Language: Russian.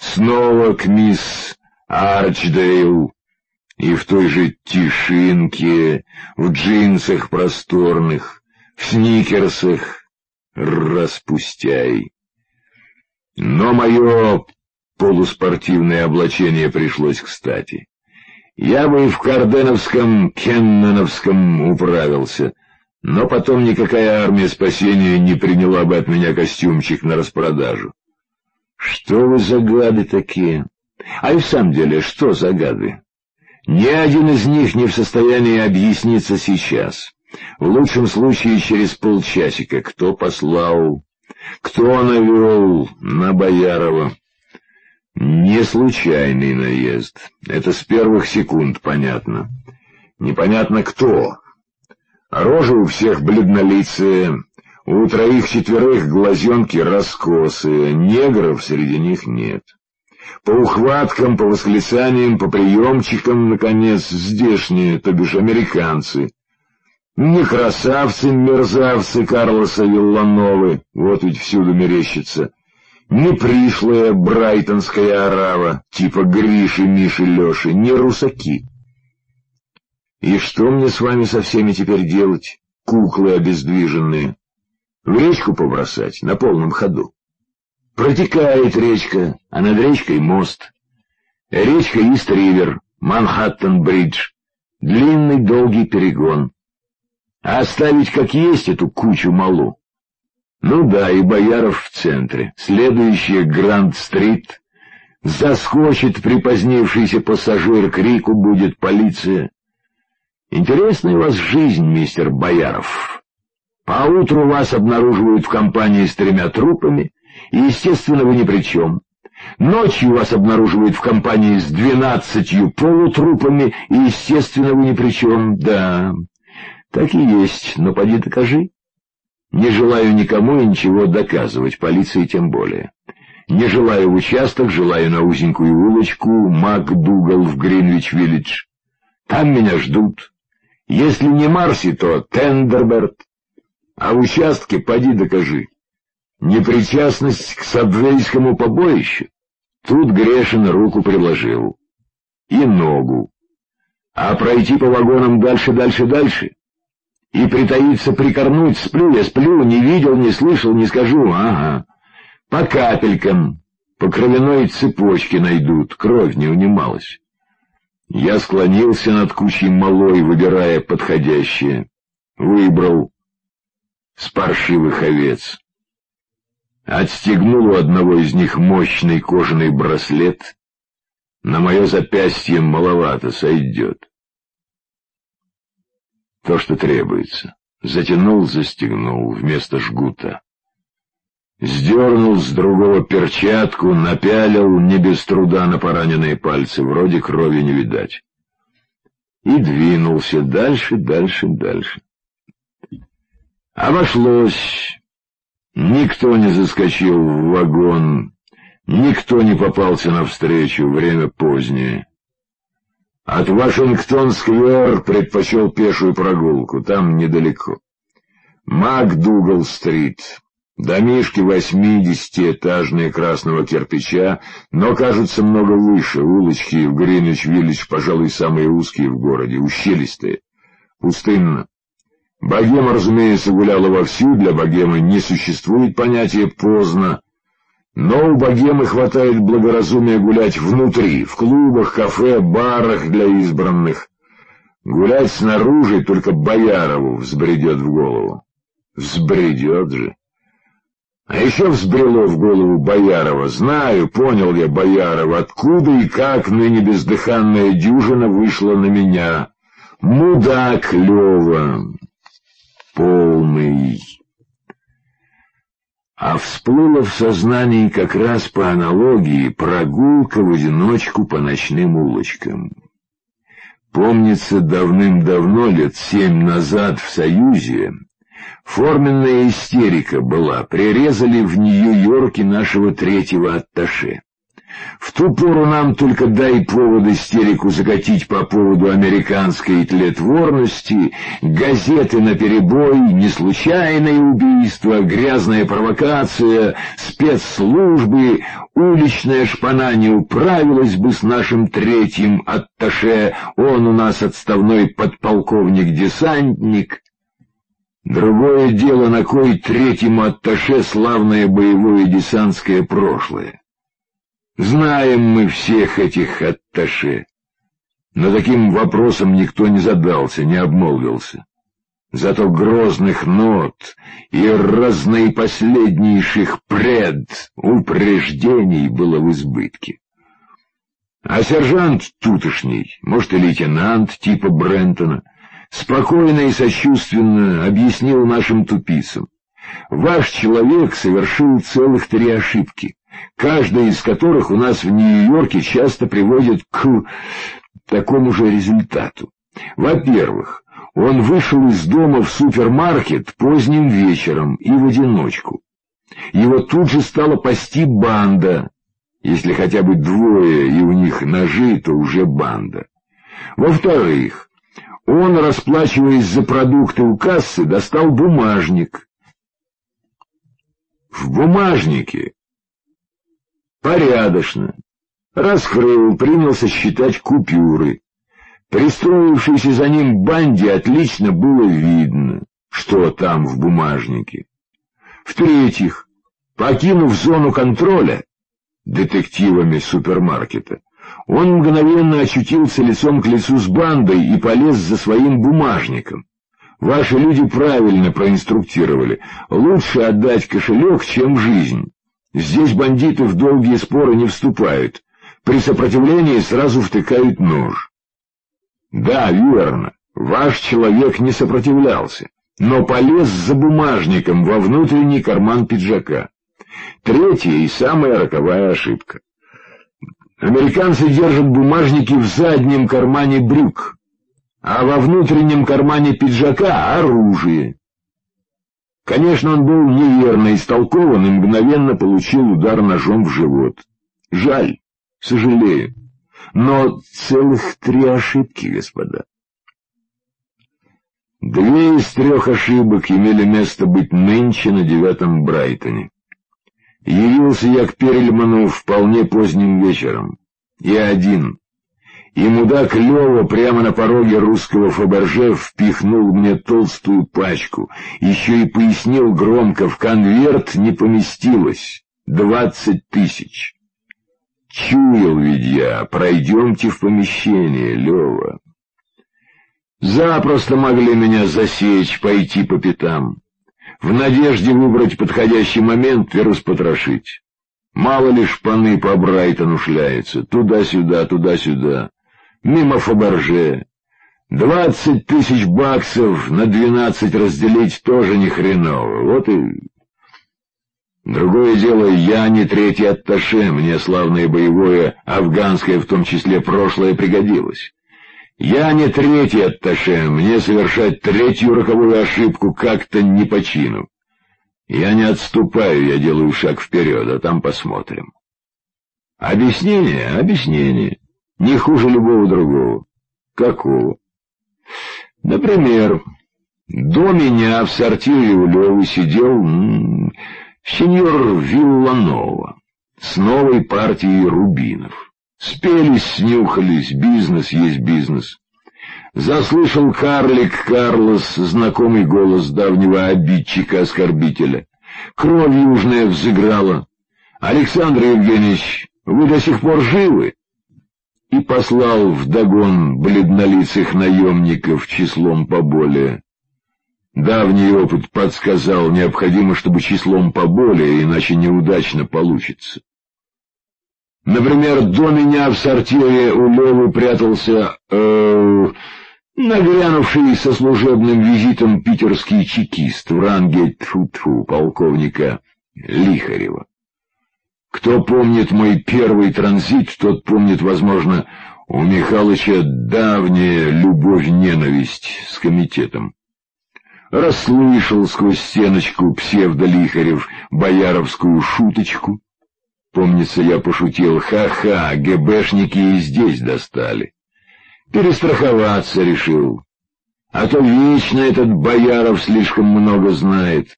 снова к мисс Арчдейл, и в той же тишинке, в джинсах просторных, в сникерсах, распустяй. Но мое полуспортивное облачение пришлось кстати. Я бы и в карденовском, кенноновском управился, но потом никакая армия спасения не приняла бы от меня костюмчик на распродажу. Что вы за гады такие? А и в самом деле, что за гады? Ни один из них не в состоянии объясниться сейчас. В лучшем случае через полчасика. Кто послал, кто навел на Боярова. Не случайный наезд. Это с первых секунд понятно. Непонятно кто. Рожи у всех бледнолицые, у троих-четверых глазенки раскосые, негров среди них нет. По ухваткам, по восклицаниям, по приемчикам, наконец, здешние, то бишь американцы. Не красавцы-мерзавцы Карлоса Виллановы, вот ведь всюду мерещится. Не пришлая брайтонская орава, типа Гриши, Миши, Леши, не русаки. И что мне с вами со всеми теперь делать, куклы обездвиженные? В речку побросать на полном ходу? Протекает речка, а над речкой мост. Речка Ист-Ривер, Манхэттен-Бридж, длинный долгий перегон. А оставить как есть эту кучу малу? Ну да, и Бояров в центре. Следующая Гранд-стрит. Заскочит припозднившийся пассажир, крику будет полиция. Интересная у вас жизнь, мистер Бояров. Поутру вас обнаруживают в компании с 3 трупами, и, естественно, вы ни при чем. Ночью вас обнаруживают в компании с 12 полутрупами, и, естественно, вы ни при чем. Да, так и есть, но поди докажи. Не желаю никому и ничего доказывать, полиции тем более. Не желаю в участок, желаю на узенькую улочку МакДугал в Гринвич-Виллидж. Там меня ждут. Если не Марси, то Тендерберт. А в участке поди докажи. Непричастность к сабвейскому побоищу? Тут Грешин руку приложил. И ногу. А пройти по вагонам дальше? И притаиться, прикорнуть, сплю я, сплю, не видел, не слышал, не скажу, ага. По капелькам, по кровяной цепочке найдут, кровь не унималась. Я склонился над кучей малой, выбирая подходящее. Выбрал с паршивых овец. Отстегнул у одного из них мощный кожаный браслет. На мое запястье маловато, сойдет. То, что требуется. Затянул, застегнул вместо жгута. Сдернул с другого перчатку, напялил не без труда на пораненные пальцы, вроде крови не видать. И двинулся дальше. Обошлось. Никто не заскочил в вагон, никто не попался навстречу, время позднее. От Вашингтон-сквер предпочел пешую прогулку, там недалеко. МакДугал-стрит. Домишки 80-этажные красного кирпича, но кажутся много выше. Улочки в Гринвич-Виллидж, пожалуй, самые узкие в городе, ущелистые. Пустынно. Богема, разумеется, гуляла вовсю, для богемы не существует понятия «поздно». Но у богемы хватает благоразумия гулять внутри, в клубах, кафе, барах для избранных. Гулять снаружи только Боярову взбредет в голову. Взбредет же. А еще взбрело в голову Боярова. Знаю, понял я Боярова, откуда и как ныне бездыханная дюжина вышла на меня. Мудак Лева. Полный. А всплыла в сознании как раз по аналогии прогулка в одиночку по ночным улочкам. Помнится, давным-давно, лет 7 назад в Союзе, форменная истерика была, прирезали в Нью-Йорке нашего 3-го атташе. В ту пору нам только дай повод истерику закатить по поводу американской тлетворности, газеты наперебой, неслучайное убийство, грязная провокация, спецслужбы, уличная шпана не управилась бы с нашим третьим атташе, он у нас отставной подполковник-десантник. Другое дело, на кой третьему атташе славное боевое десантское прошлое. Знаем мы всех этих атташе, но таким вопросом никто не задался, не обмолвился. Зато грозных нот и разнаипоследнейших упреждений было в избытке. А сержант тутошний, может и лейтенант типа Брентона, спокойно и сочувственно объяснил нашим тупицам: ваш человек совершил целых 3 ошибки, каждая из которых у нас в Нью-Йорке часто приводит к такому же результату. Во-первых, он вышел из дома в супермаркет поздним вечером и в одиночку. Его тут же стала пасти банда. Если хотя бы 2 и у них ножи, то уже банда. Во-вторых, он, расплачиваясь за продукты у кассы, достал бумажник. В бумажнике порядочно раскрыл, принялся считать купюры. Пристроившейся за ним банде отлично было видно, что там в бумажнике. В-третьих, покинув зону контроля детективами супермаркета, он мгновенно очутился лицом к лицу с бандой и полез за своим бумажником. Ваши люди правильно проинструктировали: лучше отдать кошелек, чем жизнь. Здесь бандиты в долгие споры не вступают, при сопротивлении сразу втыкают нож. Да, верно, ваш человек не сопротивлялся, но полез за бумажником во внутренний карман пиджака. Третья и самая роковая ошибка. Американцы держат бумажники в заднем кармане брюк, а во внутреннем кармане пиджака оружие. Конечно, он был неверно истолкован и мгновенно получил удар ножом в живот. Жаль, сожалею, но целых 3 ошибки, господа. 2 из 3 ошибок имели место быть нынче на 9-м Брайтоне. Явился я к Перельману вполне поздним вечером. Я один. И мудак Лёва прямо на пороге русского Фаберже впихнул мне толстую пачку, еще и пояснил громко: в конверт не поместилось 20 000. Чуял ведь я: пройдемте в помещение, Лёва. Запросто могли меня засечь, пойти по пятам, в надежде выбрать подходящий момент и распотрошить. Мало ли шпаны по Брайтону шляются, туда-сюда, туда-сюда, мимо Фаберже. 20 000 баксов на 12 разделить тоже ни хреново, вот и... Другое дело, я не 3-й атташе, мне славное боевое, афганское в том числе, прошлое пригодилось. Я не 3-й атташе, мне совершать 3-ю роковую ошибку как-то не по чину. Я не отступаю, я делаю шаг вперед, а там посмотрим. Объяснение, объяснение, не хуже любого другого. Какого? Например, до меня в сортире у Лёвы сидел сеньор Вилланова с новой партией рубинов. Спелись, снюхались, бизнес есть бизнес. Заслышал карлик Карлос знакомый голос давнего обидчика-оскорбителя. Кровь южная взыграла. «Александр Евгеньевич, вы до сих пор живы?» И послал вдогон бледнолицых наемников числом поболее. Давний опыт подсказал: необходимо, чтобы числом поболее, иначе неудачно получится. Например, до меня в сортире у Лёвы прятался нагрянувший со служебным визитом питерский чекист в ранге тьфу-тьфу полковника Лихарева. Кто помнит мой первый транзит, тот помнит, возможно, у Михалыча давняя любовь-ненависть с комитетом. Расслышал сквозь стеночку псевдо-Лихарев бояровскую шуточку. Помнится, я пошутил: ха-ха, ГБшники и здесь достали. Перестраховаться решил. А то вечно этот Бояров слишком много знает.